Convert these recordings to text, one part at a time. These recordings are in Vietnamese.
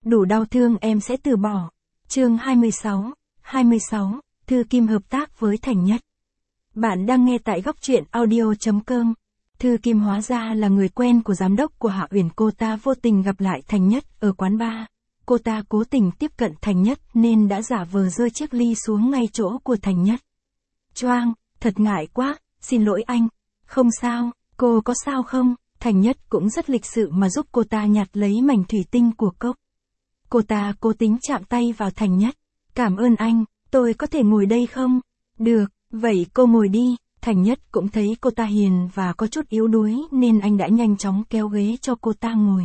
đủ đau thương em sẽ từ bỏ. Chương 26, Thư Kim hợp tác với Thành Nhất. Bạn đang nghe tại góc truyện audio.com. Thư Kim hóa ra là người quen của giám đốc của Hạ Uyển, cô ta vô tình gặp lại Thành Nhất ở quán bar. Cô ta cố tình tiếp cận Thành Nhất nên đã giả vờ rơi chiếc ly xuống ngay chỗ của Thành Nhất. Choang, thật ngại quá, xin lỗi anh. Không sao, cô có sao không? Thành Nhất cũng rất lịch sự mà giúp cô ta nhặt lấy mảnh thủy tinh của cốc. Cô ta cố tính chạm tay vào Thành Nhất. Cảm ơn anh, tôi có thể ngồi đây không? Được, vậy cô ngồi đi. Thành Nhất cũng thấy cô ta hiền và có chút yếu đuối nên anh đã nhanh chóng kéo ghế cho cô ta ngồi.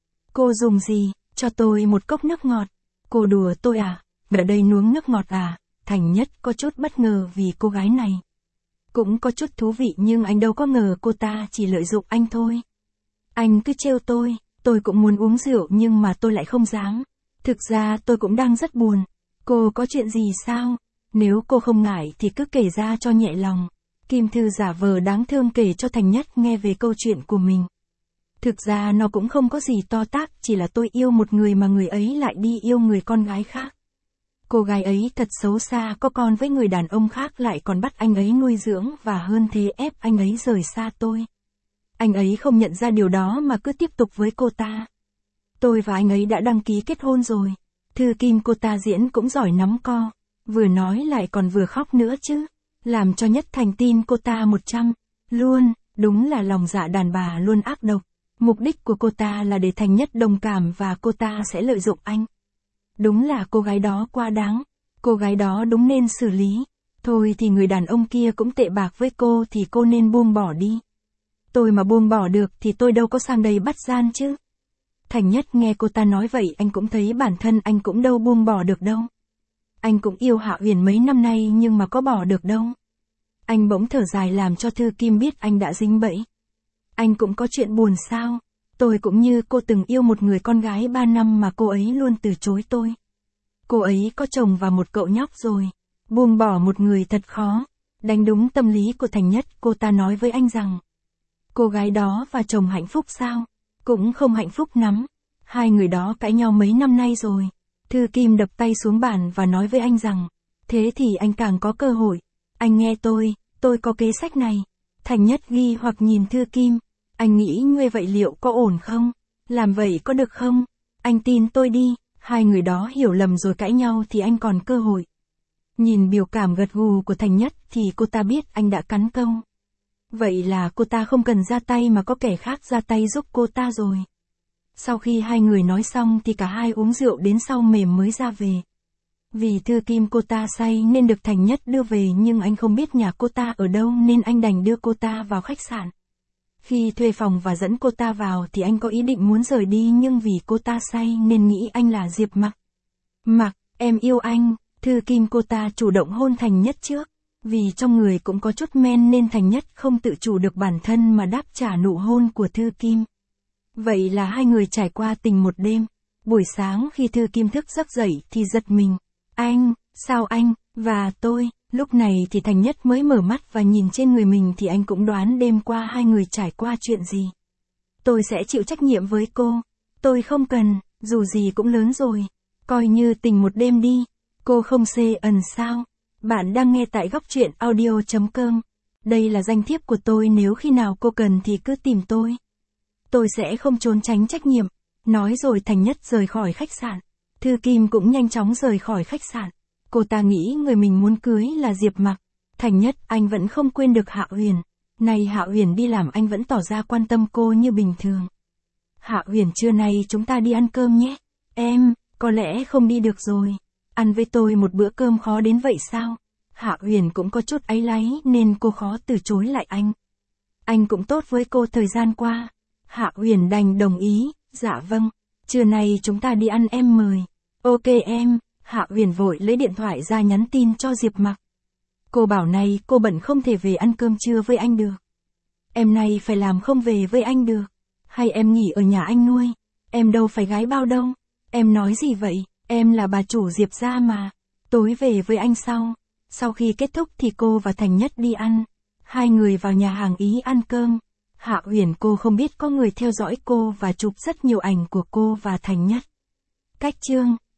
Cô dùng gì? Cho tôi một cốc nước ngọt. Cô đùa tôi à? Ở đây nuống nước ngọt à? Thành Nhất có chút bất ngờ vì cô gái này. Cũng có chút thú vị nhưng anh đâu có ngờ cô ta chỉ lợi dụng anh thôi. Anh cứ trêu tôi cũng muốn uống rượu nhưng mà tôi lại không dám. Thực ra tôi cũng đang rất buồn. Cô có chuyện gì sao? Nếu cô không ngại thì cứ kể ra cho nhẹ lòng. Kim Thư giả vờ đáng thương kể cho Thành Nhất nghe về câu chuyện của mình. Thực ra nó cũng không có gì to tát, chỉ là tôi yêu một người mà người ấy lại đi yêu người con gái khác. Cô gái ấy thật xấu xa, có con với người đàn ông khác lại còn bắt anh ấy nuôi dưỡng và hơn thế ép anh ấy rời xa tôi. Anh ấy không nhận ra điều đó mà cứ tiếp tục với cô ta. Tôi và anh ấy đã đăng ký kết hôn rồi. Thư Kim cô ta diễn cũng giỏi nắm co. Vừa nói lại còn vừa khóc nữa chứ. Làm cho Nhất Thành tin cô ta 100. Luôn, đúng là lòng dạ đàn bà luôn ác độc. Mục đích của cô ta là để Thành Nhất đồng cảm và cô ta sẽ lợi dụng anh. Đúng là cô gái đó quá đáng. Cô gái đó đúng nên xử lý. Thôi thì người đàn ông kia cũng tệ bạc với cô thì cô nên buông bỏ đi. Tôi mà buông bỏ được thì tôi đâu có sang đây bắt gian chứ. Thành Nhất nghe cô ta nói vậy anh cũng thấy bản thân anh cũng đâu buông bỏ được đâu. Anh cũng yêu Hạ Uyển mấy năm nay nhưng mà có bỏ được đâu. Anh bỗng thở dài làm cho Thư Kim biết anh đã dính bẫy. Anh cũng có chuyện buồn sao? Tôi cũng như cô từng yêu một người con gái 3 năm mà cô ấy luôn từ chối tôi. Cô ấy có chồng và một cậu nhóc rồi. Buông bỏ một người thật khó. Đánh đúng tâm lý của Thành Nhất, cô ta nói với anh rằng cô gái đó và chồng hạnh phúc sao? Cũng không hạnh phúc lắm. Hai người đó cãi nhau mấy năm nay rồi. Thư Kim đập tay xuống bàn và nói với anh rằng thế thì anh càng có cơ hội. Anh nghe tôi có kế sách này. Thành Nhất nghi hoặc nhìn Thư Kim. Anh nghĩ như vậy liệu có ổn không? Làm vậy có được không? Anh tin tôi đi. Hai người đó hiểu lầm rồi cãi nhau thì anh còn cơ hội. Nhìn biểu cảm gật gù của Thành Nhất thì cô ta biết anh đã cắn câu. Vậy là cô ta không cần ra tay mà có kẻ khác ra tay giúp cô ta rồi. Sau khi hai người nói xong thì cả hai uống rượu đến sau mềm mới ra về. Vì Thư Kim cô ta say nên được Thành Nhất đưa về nhưng anh không biết nhà cô ta ở đâu nên anh đành đưa cô ta vào khách sạn. Khi thuê phòng và dẫn cô ta vào thì anh có ý định muốn rời đi nhưng vì cô ta say nên nghĩ anh là Diệp Mặc. Mặc, em yêu anh. Thư Kim cô ta chủ động hôn Thành Nhất trước. Vì trong người cũng có chút men nên Thành Nhất không tự chủ được bản thân mà đáp trả nụ hôn của Thư Kim. Vậy là hai người trải qua tình một đêm. Buổi sáng khi Thư Kim thức giấc dậy thì giật mình. Anh, sao anh, và tôi, lúc này thì Thành Nhất mới mở mắt và nhìn trên người mình thì anh cũng đoán đêm qua hai người trải qua chuyện gì. Tôi sẽ chịu trách nhiệm với cô. Tôi không cần, dù gì cũng lớn rồi. Coi như tình một đêm đi. Cô không xê ẩn sao? Bạn đang nghe tại góc truyện audio.com. Đây là danh thiếp của tôi, nếu khi nào cô cần thì cứ tìm tôi. Tôi sẽ không trốn tránh trách nhiệm. Nói rồi Thành Nhất rời khỏi khách sạn. Thư Kim cũng nhanh chóng rời khỏi khách sạn. Cô ta nghĩ người mình muốn cưới là Diệp Mặc. Thành Nhất anh vẫn không quên được Hạ Uyển. Này Hạ Uyển đi làm anh vẫn tỏ ra quan tâm cô như bình thường. Hạ Uyển trưa nay chúng ta đi ăn cơm nhé. Em, có lẽ không đi được rồi. Ăn với tôi một bữa cơm khó đến vậy sao? Hạ Uyển cũng có chút áy náy nên cô khó từ chối lại anh. Anh cũng tốt với cô thời gian qua. Hạ Uyển đành đồng ý, dạ vâng. Trưa nay chúng ta đi ăn em mời. Ok em. Hạ Uyển vội lấy điện thoại ra nhắn tin cho Diệp Mặc. Cô bảo này cô bận không thể về ăn cơm trưa với anh được. Em này phải làm không về với anh được. Hay em nghỉ ở nhà anh nuôi. Em đâu phải gái bao đâu. Em nói gì vậy? Em là bà chủ Diệp gia mà. Tối về với anh sau. Sau khi kết thúc thì cô và Thành Nhất đi ăn. Hai người vào nhà hàng Ý ăn cơm. Hạ Uyển cô không biết có người theo dõi cô và chụp rất nhiều ảnh của cô và Thành Nhất. Cách chương